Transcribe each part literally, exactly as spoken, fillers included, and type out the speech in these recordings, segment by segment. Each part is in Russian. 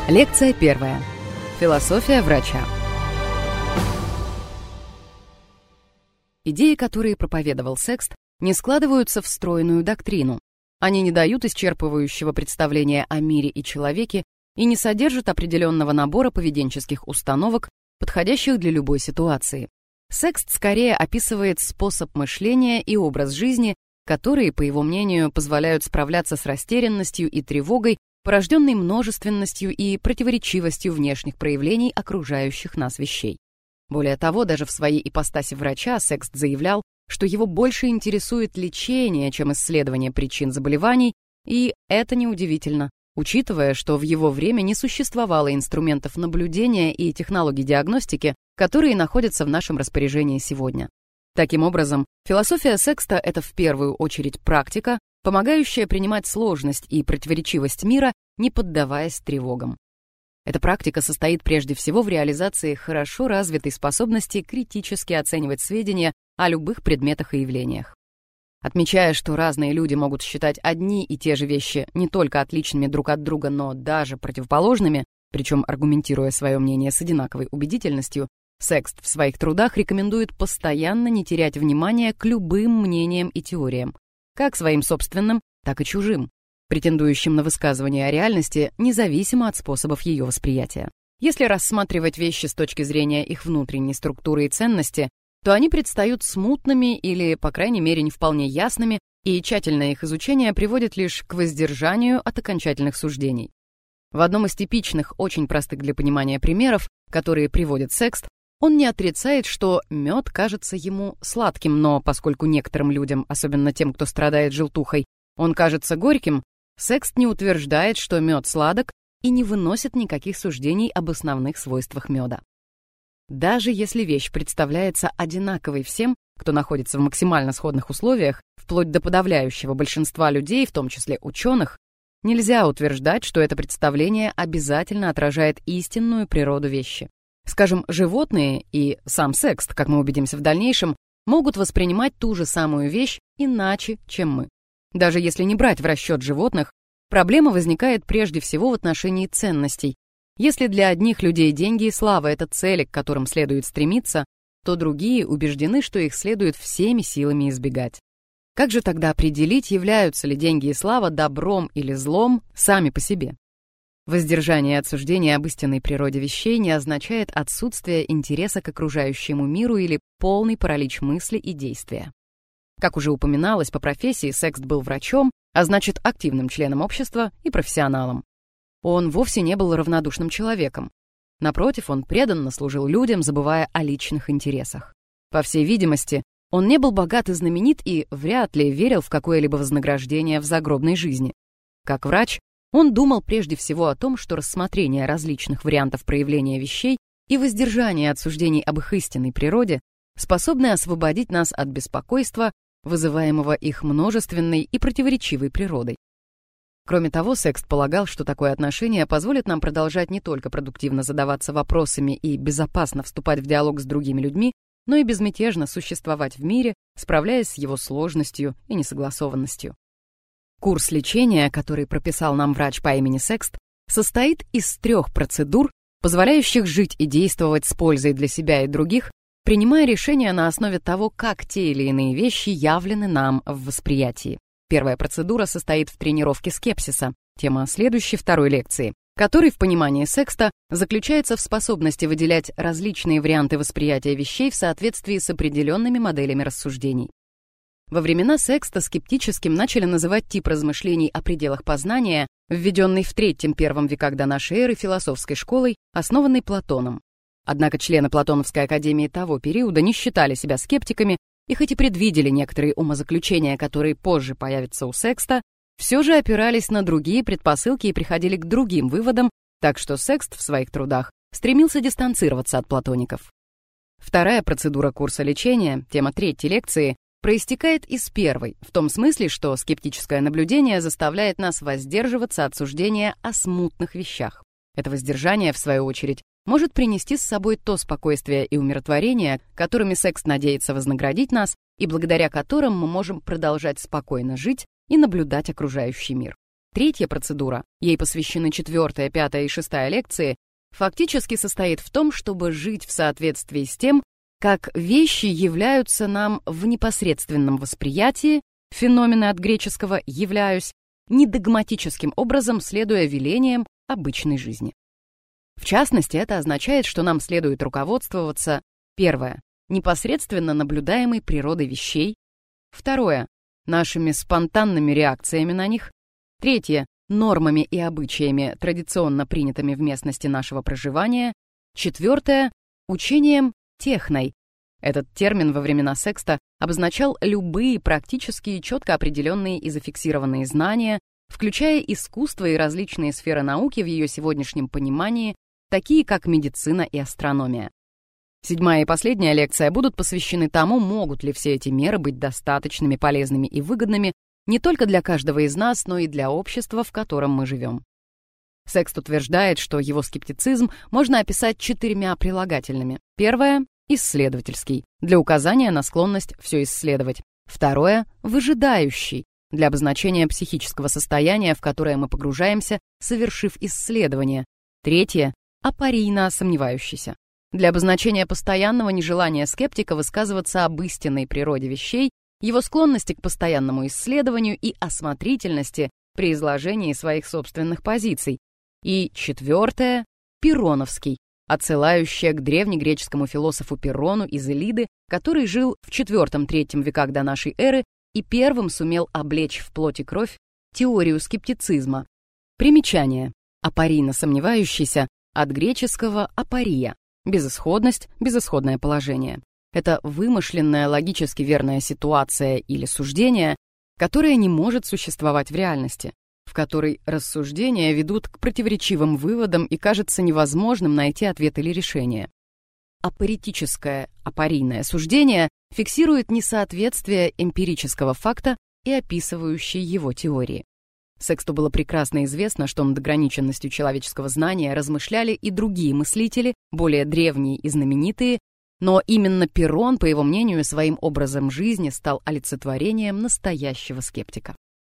Лекция первая. Философия врача. Идеи, которые проповедовал Секст, не складываются в стройную доктрину. Они не дают исчерпывающего представления о мире и человеке и не содержат определенного набора поведенческих установок, подходящих для любой ситуации. Секст скорее описывает способ мышления и образ жизни, которые, по его мнению, позволяют справляться с растерянностью и тревогой, порожденной множественностью и противоречивостью внешних проявлений окружающих нас вещей. Более того, даже в своей ипостаси врача Секст заявлял, что его больше интересует лечение, чем исследование причин заболеваний, и это неудивительно, учитывая, что в его время не существовало инструментов наблюдения и технологий диагностики, которые находятся в нашем распоряжении сегодня. Таким образом, философия Секста — это в первую очередь практика, помогающая принимать сложность и противоречивость мира, не поддаваясь тревогам. Эта практика состоит прежде всего в реализации хорошо развитой способности критически оценивать сведения о любых предметах и явлениях. Отмечая, что разные люди могут считать одни и те же вещи не только отличными друг от друга, но даже противоположными, причем аргументируя свое мнение с одинаковой убедительностью, Секст в своих трудах рекомендует постоянно не терять внимания к любым мнениям и теориям, как своим собственным, так и чужим, претендующим на высказывание о реальности, независимо от способов ее восприятия. Если рассматривать вещи с точки зрения их внутренней структуры и ценности, то они предстают смутными или, по крайней мере, не вполне ясными, и тщательное их изучение приводит лишь к воздержанию от окончательных суждений. В одном из типичных, очень простых для понимания примеров, которые приводит Секст, он не отрицает, что мед кажется ему сладким, но поскольку некоторым людям, особенно тем, кто страдает желтухой, он кажется горьким, Секст не утверждает, что мед сладок, и не выносит никаких суждений об основных свойствах меда. Даже если вещь представляется одинаковой всем, кто находится в максимально сходных условиях, вплоть до подавляющего большинства людей, в том числе ученых, нельзя утверждать, что это представление обязательно отражает истинную природу вещи. Скажем, животные и сам Секст, как мы убедимся в дальнейшем, могут воспринимать ту же самую вещь иначе, чем мы. Даже если не брать в расчет животных, проблема возникает прежде всего в отношении ценностей. Если для одних людей деньги и слава — это цели, к которым следует стремиться, то другие убеждены, что их следует всеми силами избегать. Как же тогда определить, являются ли деньги и слава добром или злом сами по себе? Воздержание от суждения об истинной природе вещей не означает отсутствие интереса к окружающему миру или полный паралич мысли и действия. Как уже упоминалось, по профессии Секст был врачом, а значит активным членом общества и профессионалом. Он вовсе не был равнодушным человеком. Напротив, он преданно служил людям, забывая о личных интересах. По всей видимости, он не был богат и знаменит и вряд ли верил в какое-либо вознаграждение в загробной жизни. Как врач, он думал прежде всего о том, что рассмотрение различных вариантов проявления вещей и воздержание от суждений об их истинной природе способны освободить нас от беспокойства, вызываемого их множественной и противоречивой природой. Кроме того, Секст полагал, что такое отношение позволит нам продолжать не только продуктивно задаваться вопросами и безопасно вступать в диалог с другими людьми, но и безмятежно существовать в мире, справляясь с его сложностью и несогласованностью. Курс лечения, который прописал нам врач по имени Секст, состоит из трех процедур, позволяющих жить и действовать с пользой для себя и других, принимая решения на основе того, как те или иные вещи явлены нам в восприятии. Первая процедура состоит в тренировке скепсиса, тема следующей второй лекции, который в понимании Секста заключается в способности выделять различные варианты восприятия вещей в соответствии с определенными моделями рассуждений. Во времена Секста скептическим начали называть тип размышлений о пределах познания, введенный в третьем-первом веках до нашей эры философской школой, основанной Платоном. Однако члены Платоновской академии того периода не считали себя скептиками, и хоть и предвидели некоторые умозаключения, которые позже появятся у Секста, все же опирались на другие предпосылки и приходили к другим выводам, так что Секст в своих трудах стремился дистанцироваться от платоников. Вторая процедура курса лечения, тема третьей лекции, проистекает из первой, в том смысле, что скептическое наблюдение заставляет нас воздерживаться от суждения о смутных вещах. Это воздержание, в свою очередь, может принести с собой то спокойствие и умиротворение, которыми Секст надеется вознаградить нас, и благодаря которым мы можем продолжать спокойно жить и наблюдать окружающий мир. Третья процедура, ей посвящены четвертая, пятая и шестая лекции, фактически состоит в том, чтобы жить в соответствии с тем, как вещи являются нам в непосредственном восприятии, феномены от греческого «являюсь», недогматическим образом следуя велениям обычной жизни. В частности, это означает, что нам следует руководствоваться: первое — непосредственно наблюдаемой природой вещей, второе — нашими спонтанными реакциями на них, третье — нормами и обычаями, традиционно принятыми в местности нашего проживания, четвертое — учением техной. Этот термин во времена секста обозначал любые практически и четко определенные и зафиксированные знания, включая искусство и различные сферы науки в ее сегодняшнем понимании, такие как медицина и астрономия. Седьмая и последняя лекция будут посвящены тому, могут ли все эти меры быть достаточными, полезными и выгодными не только для каждого из нас, но и для общества, в котором мы живем. Секст утверждает, что его скептицизм можно описать четырьмя прилагательными. Первое — исследовательский, для указания на склонность все исследовать. Второе — выжидающий, для обозначения психического состояния, в которое мы погружаемся, совершив исследование. Третье — апорийно сомневающийся, для обозначения постоянного нежелания скептика высказываться об истинной природе вещей, его склонности к постоянному исследованию и осмотрительности при изложении своих собственных позиций. И четвертое — пироновский, отсылающее к древнегреческому философу Пирону из Илиды, который жил в четвёртом-третьем веках до нашей эры и первым сумел облечь в плоть и кровь теорию скептицизма. Примечание. Апорийно сомневающийся от греческого апория — безысходность, безысходное положение. Это вымышленная логически верная ситуация или суждение, которое не может существовать в реальности, в которой рассуждения ведут к противоречивым выводам и кажется невозможным найти ответ или решение. Апоретическое, апорийное суждение фиксирует несоответствие эмпирического факта и описывающей его теории. Сексту было прекрасно известно, что над ограниченностью человеческого знания размышляли и другие мыслители, более древние и знаменитые, но именно Пирон, по его мнению, своим образом жизни стал олицетворением настоящего скептика.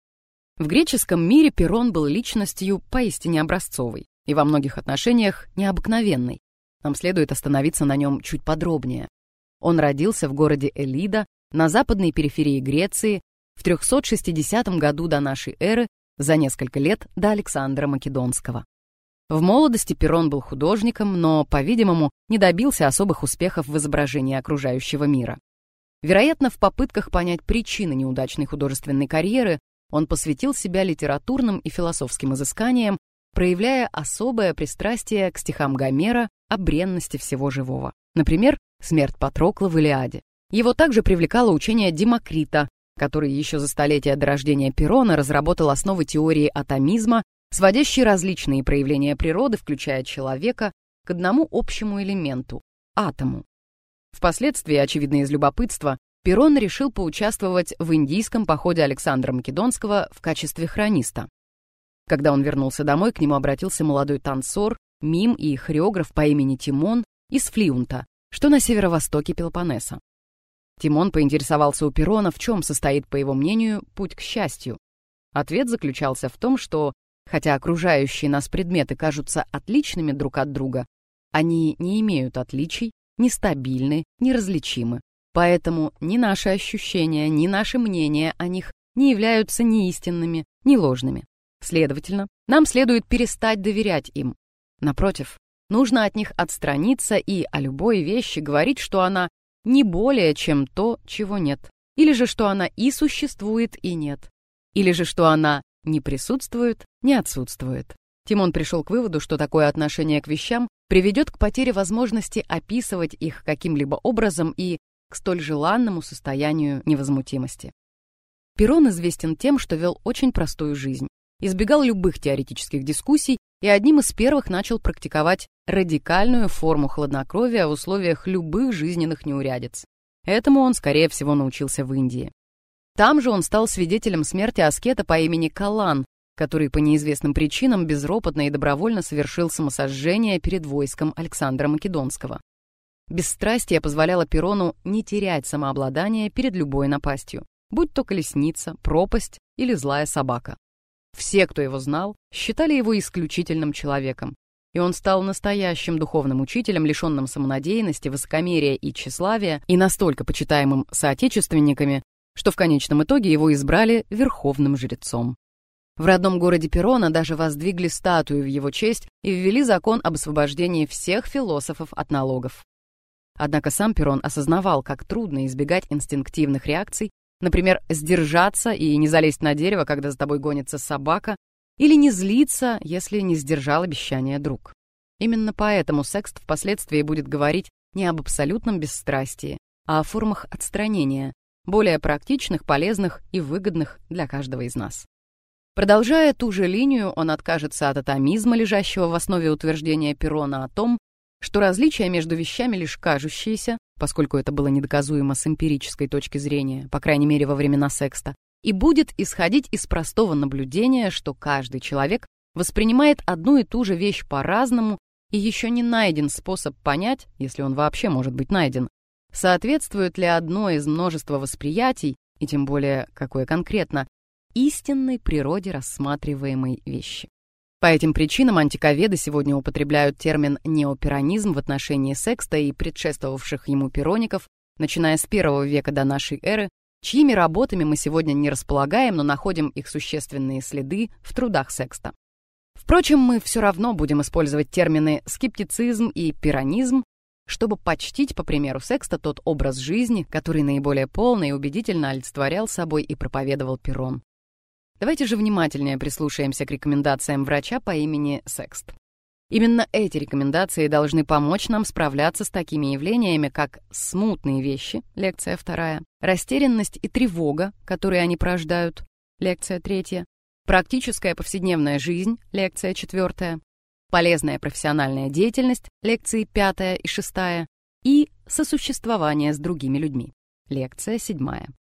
В греческом мире Пирон был личностью поистине образцовой и во многих отношениях необыкновенной. Нам следует остановиться на нем чуть подробнее. Он родился в городе Элида на западной периферии Греции в трёхсот шестидесятом году до нашей эры, за несколько лет до Александра Македонского. В молодости Пирон был художником, но, по-видимому, не добился особых успехов в изображении окружающего мира. Вероятно, в попытках понять причины неудачной художественной карьеры он посвятил себя литературным и философским изысканиям, проявляя особое пристрастие к стихам Гомера о бренности всего живого. Например, смерть Патрокла в Илиаде. Его также привлекало учение Демокрита, который еще за столетия до рождения Пирона разработал основы теории атомизма, сводящие различные проявления природы, включая человека, к одному общему элементу — атому. Впоследствии, очевидно из любопытства, Пирон решил поучаствовать в индийском походе Александра Македонского в качестве хрониста. Когда он вернулся домой, к нему обратился молодой танцор, мим и хореограф по имени Тимон из Флиунта, что на северо-востоке Пелопоннеса. Тимон поинтересовался у Пирона, в чем состоит, по его мнению, путь к счастью. Ответ заключался в том, что, хотя окружающие нас предметы кажутся отличными друг от друга, они не имеют отличий, нестабильны, неразличимы. Поэтому ни наши ощущения, ни наши мнения о них не являются ни истинными, ни ложными. Следовательно, нам следует перестать доверять им. Напротив, нужно от них отстраниться и о любой вещи говорить, что она не более, чем то, чего нет. Или же, что она и существует, и нет. Или же, что она не присутствует, не отсутствует. Тимон пришел к выводу, что такое отношение к вещам приведет к потере возможности описывать их каким-либо образом и к столь желанному состоянию невозмутимости. Пирон известен тем, что вел очень простую жизнь, избегал любых теоретических дискуссий и одним из первых начал практиковать радикальную форму хладнокровия в условиях любых жизненных неурядиц. Этому он, скорее всего, научился в Индии. Там же он стал свидетелем смерти аскета по имени Калан, который по неизвестным причинам безропотно и добровольно совершил самосожжение перед войском Александра Македонского. Бесстрастие позволяло Пирону не терять самообладание перед любой напастью, будь то колесница, пропасть или злая собака. Все, кто его знал, считали его исключительным человеком, и он стал настоящим духовным учителем, лишенным самонадеянности, высокомерия и тщеславия, и настолько почитаемым соотечественниками, что в конечном итоге его избрали верховным жрецом. В родном городе Перона даже воздвигли статую в его честь и ввели закон об освобождении всех философов от налогов. Однако сам Перон осознавал, как трудно избегать инстинктивных реакций, например, сдержаться и не залезть на дерево, когда за тобой гонится собака, или не злиться, если не сдержал обещание друг. Именно поэтому Секст впоследствии будет говорить не об абсолютном бесстрастии, а о формах отстранения, более практичных, полезных и выгодных для каждого из нас. Продолжая ту же линию, он откажется от атомизма, лежащего в основе утверждения Перона о том, что различия между вещами лишь кажущиеся, поскольку это было недоказуемо с эмпирической точки зрения, по крайней мере во времена Секста, и будет исходить из простого наблюдения, что каждый человек воспринимает одну и ту же вещь по-разному, и еще не найден способ понять, если он вообще может быть найден, соответствует ли одно из множества восприятий, и тем более какое конкретно, истинной природе рассматриваемой вещи. По этим причинам антиковеды сегодня употребляют термин «неоперонизм» в отношении Секста и предшествовавших ему пероников, начиная с первого века до нашей эры, чьими работами мы сегодня не располагаем, но находим их существенные следы в трудах Секста. Впрочем, мы все равно будем использовать термины «скептицизм» и «перонизм», чтобы почтить, по примеру Секста, тот образ жизни, который наиболее полно и убедительно олицетворял собой и проповедовал Перон. Давайте же внимательнее прислушаемся к рекомендациям врача по имени Секст. Именно эти рекомендации должны помочь нам справляться с такими явлениями, как смутные вещи, лекция вторая, растерянность и тревога, которые они порождают, лекция третья, практическая повседневная жизнь, лекция четвертая, полезная профессиональная деятельность, лекции пятая и шестая, и сосуществование с другими людьми, лекция седьмая.